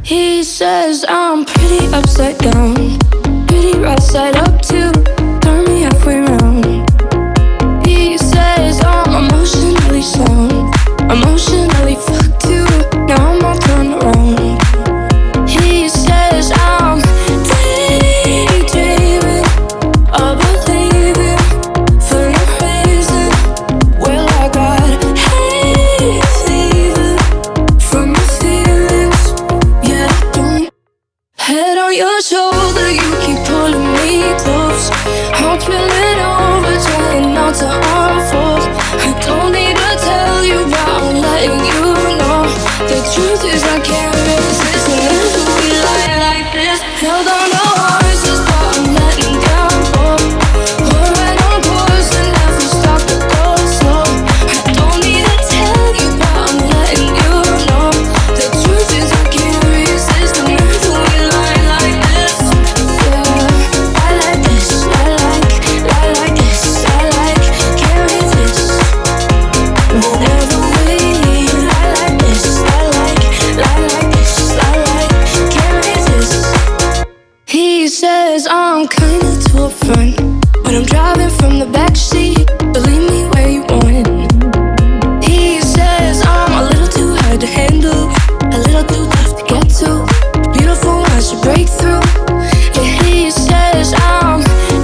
He says I'm pretty upside down, pretty right side up too. Turn me halfway round. He says I'm emotionally sound, emotionally fucked too. Now I'm all turned around. He says I'm daydreaming of believing for no reason. Well, I got hay fever from my feelings. Yeah, I don't. Head on your shoulder, you keep pulling me close. I'm spilling over, trying not to unfold. I don't need to tell you, but I'm letting you know. The truth is I can't resist whenever we lie like this. Held on to horses, but I'm letting them go. We're right on course and never stop to go slow. I don't need to tell you, but I'm letting you know. The truth is I can't resist whenever we lie like this. Yeah, I like this, I like this, I like, can't resist. Whenever we lie like this, I like this, I like, can't resist. He says I'm kinda to a front, but I'm driving from the backseat. Believe me where you want. He says I'm a little too hard to handle, a little too tough to get to. Beautiful, I should break through. Yeah, he says I'm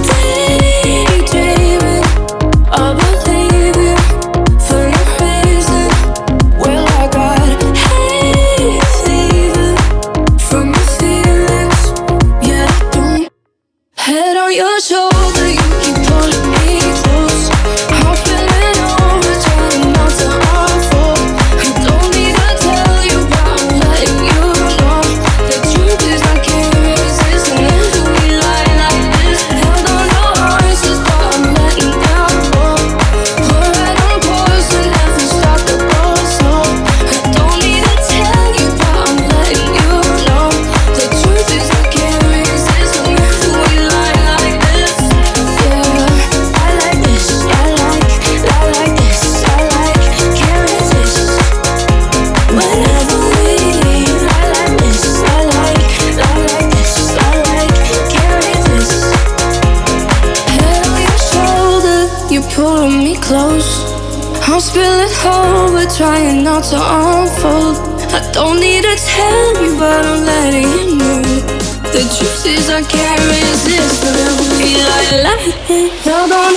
daydreaming of believing for no reason. Well, I got hay fever from my feelings. Yeah, I don't. Head on your shoulder, you keep pulling me close. I'm spilling over, trying not to unfold. I don't need to tell you, but I'm letting you know. The truth is I can't resist whenever we lie like this. Held on to horses, but I'm letting them go. We're right on course and never stop to go slow. I don't need to tell you, but I'm letting you know. The truth is I can't resist whenever we lie like this. Yeah, I like this, I like this, I like, can't resist. Whenever we lie like this, I like this, I like, can't resist. Head on your shoulder, you pulling me close. I'm spilling over, trying not to unfold. I don't need to tell you, but I'm letting you know. The truth is I can't resist whenever we lie like this. Held on